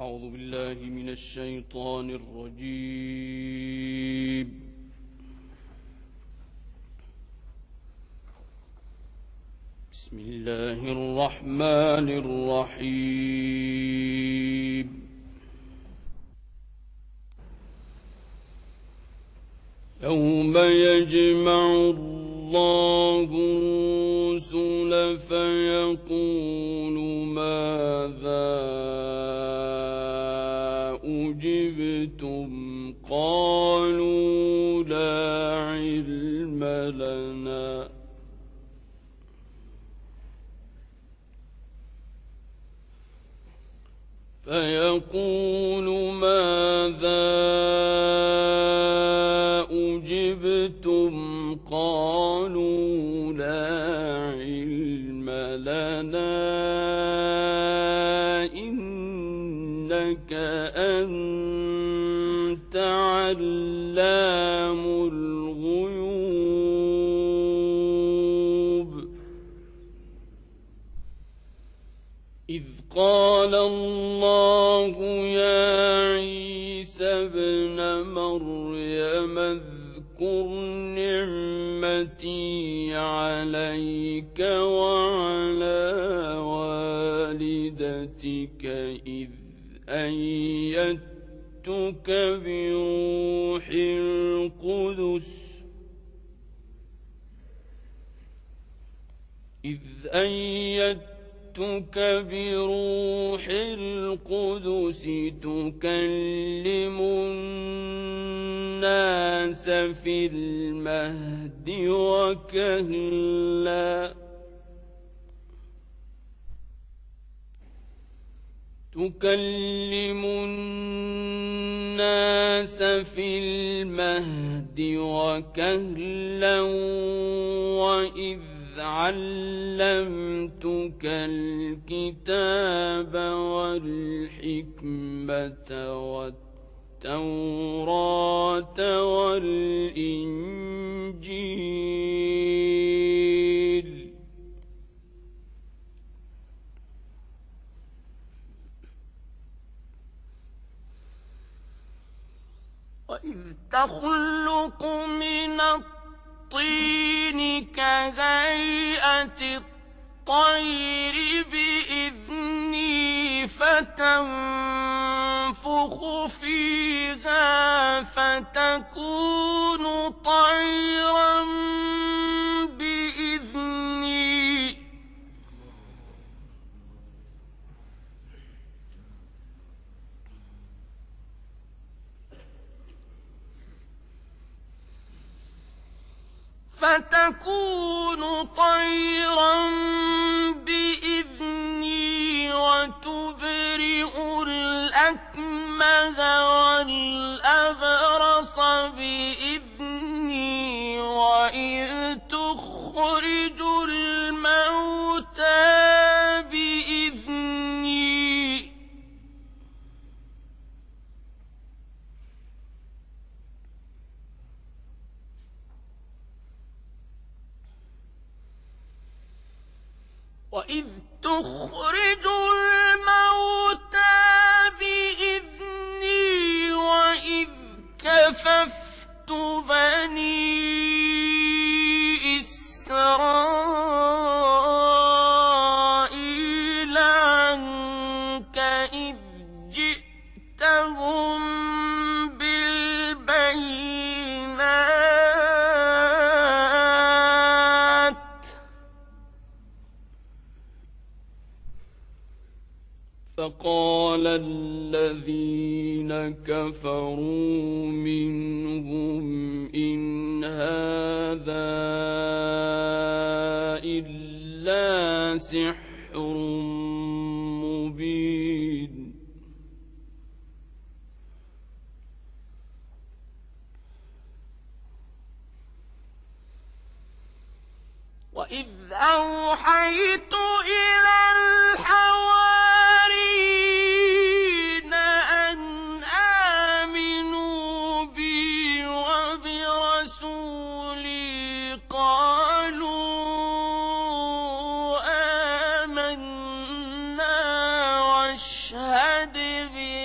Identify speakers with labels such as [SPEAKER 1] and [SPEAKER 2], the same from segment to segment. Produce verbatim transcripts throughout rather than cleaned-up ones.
[SPEAKER 1] أعوذ بالله من الشيطان الرجيم. بسم الله الرحمن الرحيم. يوم يجمع الله الرسل فيقول ماذا أجبتم قالوا لا علم لنا فيقول ماذا أجبتم قالوا لا علم لنا إنك أنت علام الغيوب. إذ قال الله يا عيسى ابن مريم اذكر نعمتي عليك وعلى والدتك إذ أيدتك بروح القدس إذ أيدتك بروح القدس تكلم الناس في المهد وكهلا تكلم الناس في المهد وكهلا وإذ علمتك الكتاب والحكمة والتوراة والإنجيل وإذ تخلق من الطين كهيئة الطير بإذني فتنفخ فيها فتكون طيرا بإذني فتكون طيرا بإذني وتبرئ الأكمه والأبرص بإذني وإذ تخرج الموتى بإذني وإذ تخرج الموتى بإذني وإذ كففت بني إسرائيل عنك إذ جئتهم بالبينات فقال الذين كفروا منهم إن هذا إلا سحر مبين. وإذ أوحيت إلى الحواريين أن آمنوا بي وبرسولي قالوا آمنا واشهد بنا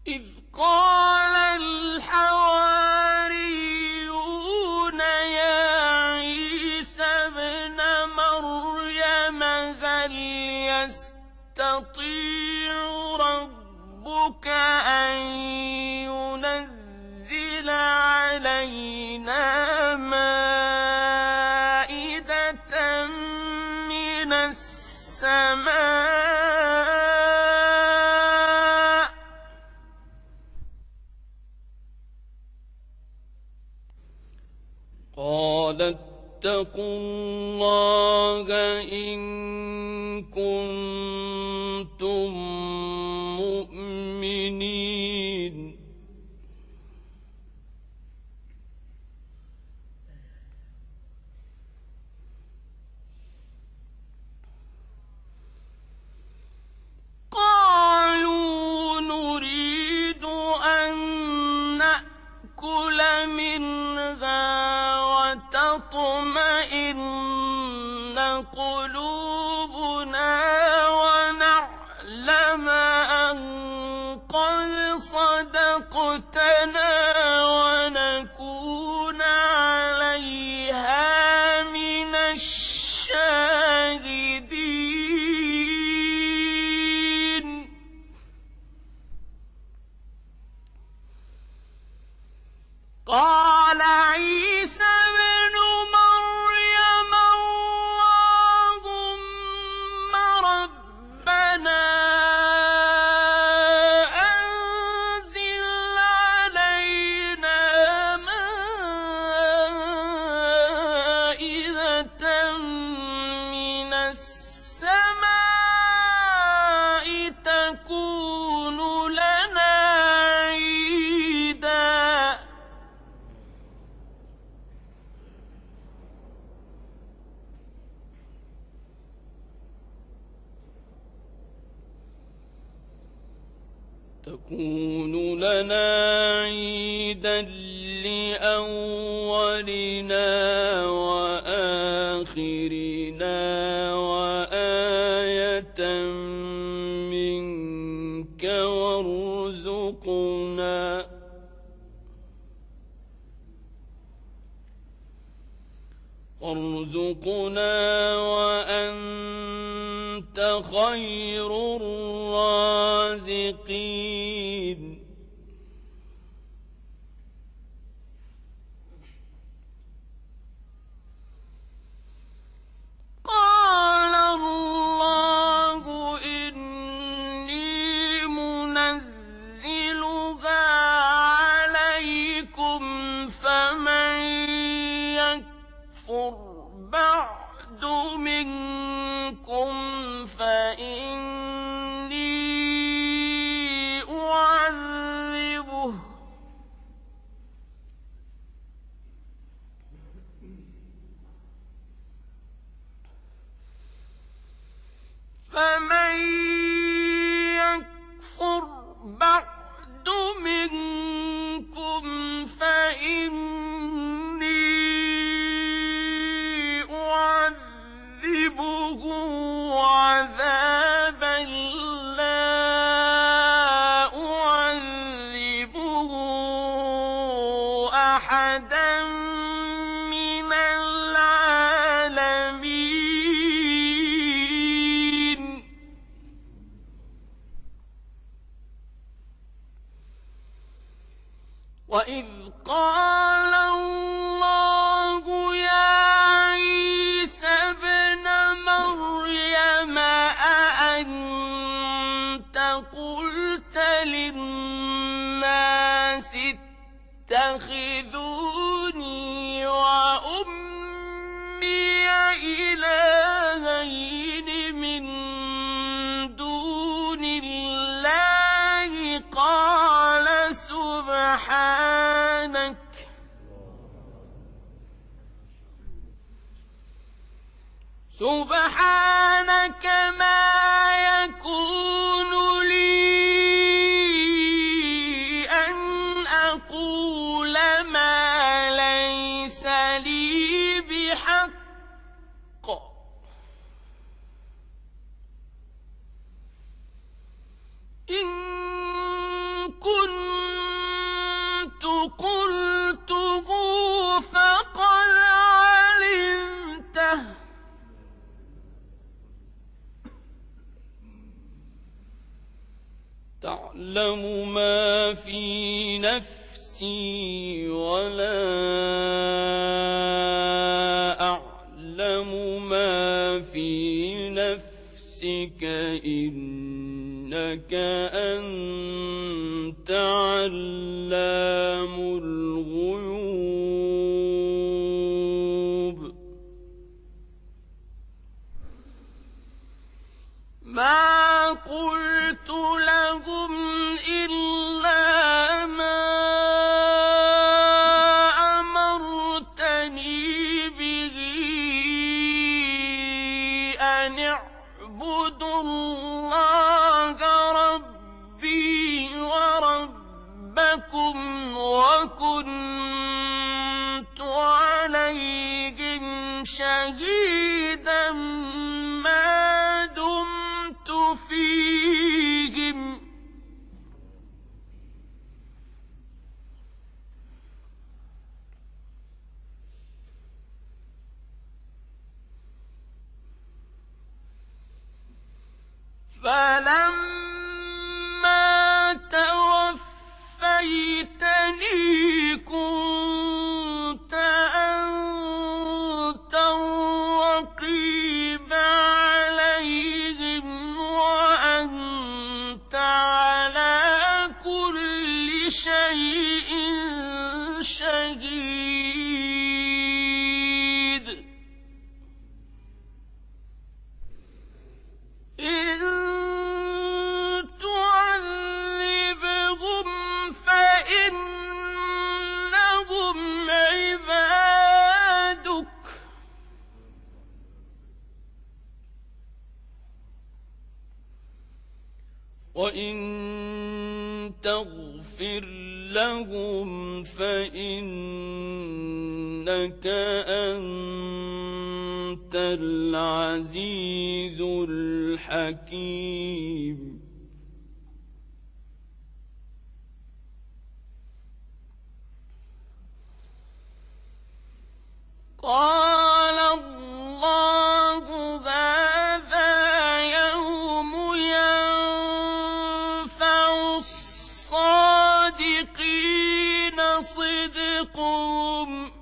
[SPEAKER 1] إذ قال الحواريون يا عيسى ابن مريم هل يستطيع ربك أن ينزل علينا مائدة من السماء قال اتقوا الله إن كنتم مؤمنين قالوا نريد أن نأكل منها وتطمئن قلوبنا ونعلم أن قد صدقتنا ونكون عليها من الشاهدين قال عيسى ابن مريم اللهم ربنا أنزل علينا مائدة من السماء تكون لنا عيدا تكون لنا عيدا لأولنا وآخرنا وآية منك وارزقنا وارزقنا وأنت خير الرازقين قال الله إني منزلها عليكم فمن يكفر بعد منكم فإني أعذبه فمن يكفر بعد منكم فإني أعذبه عذابا لا أعذبه أحدا من العالمين وإذ قال الله يا عيسى ابن مريم أأنت قلت للناس اتخذوني وأمي إلهين من دون الله قال سبحانك سبحانك ما يكون لي أن أقول ما ليس لي بحق إن كنت يعلم ما في نفسي ولا أعلم ما في نفسك إنك أنت علام الغيوب ما قلت لهم إلا ما أمرتني به أن اعبدوا الله ربي وربكم وكنت عليهم شهيدا ما دمت فيهم فلما توفيتني كنت أنت الرقيب عليهم وأنت على كل شيء شهيد إن تعذبهم فإنهم عبادك وإن تغفر لهم فإنك أنت العزيز الحكيم قال الله هذا يوم ينفع الصادقين صدقهم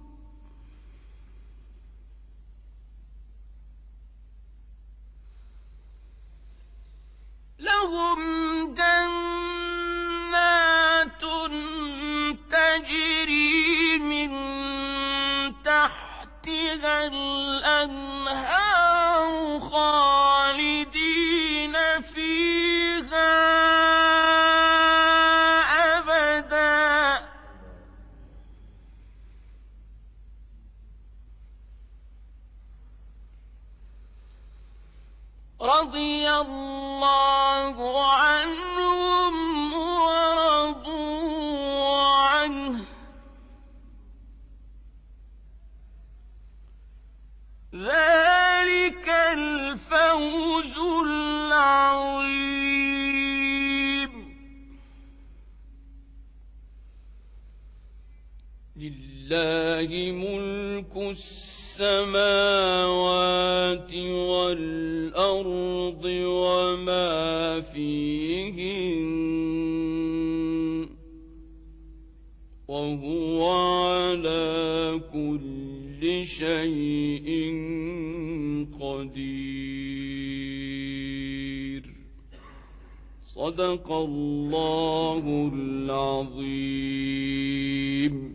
[SPEAKER 1] لهم جنات تجري من تحتها الأنهار خالدين فيها أبدا رضي الله عنهم ورضوا عنه ذلك الفوز العظيم لله ملك السماوات والأرض وما فيهن وهو على كل شيء قدير صدق الله العظيم.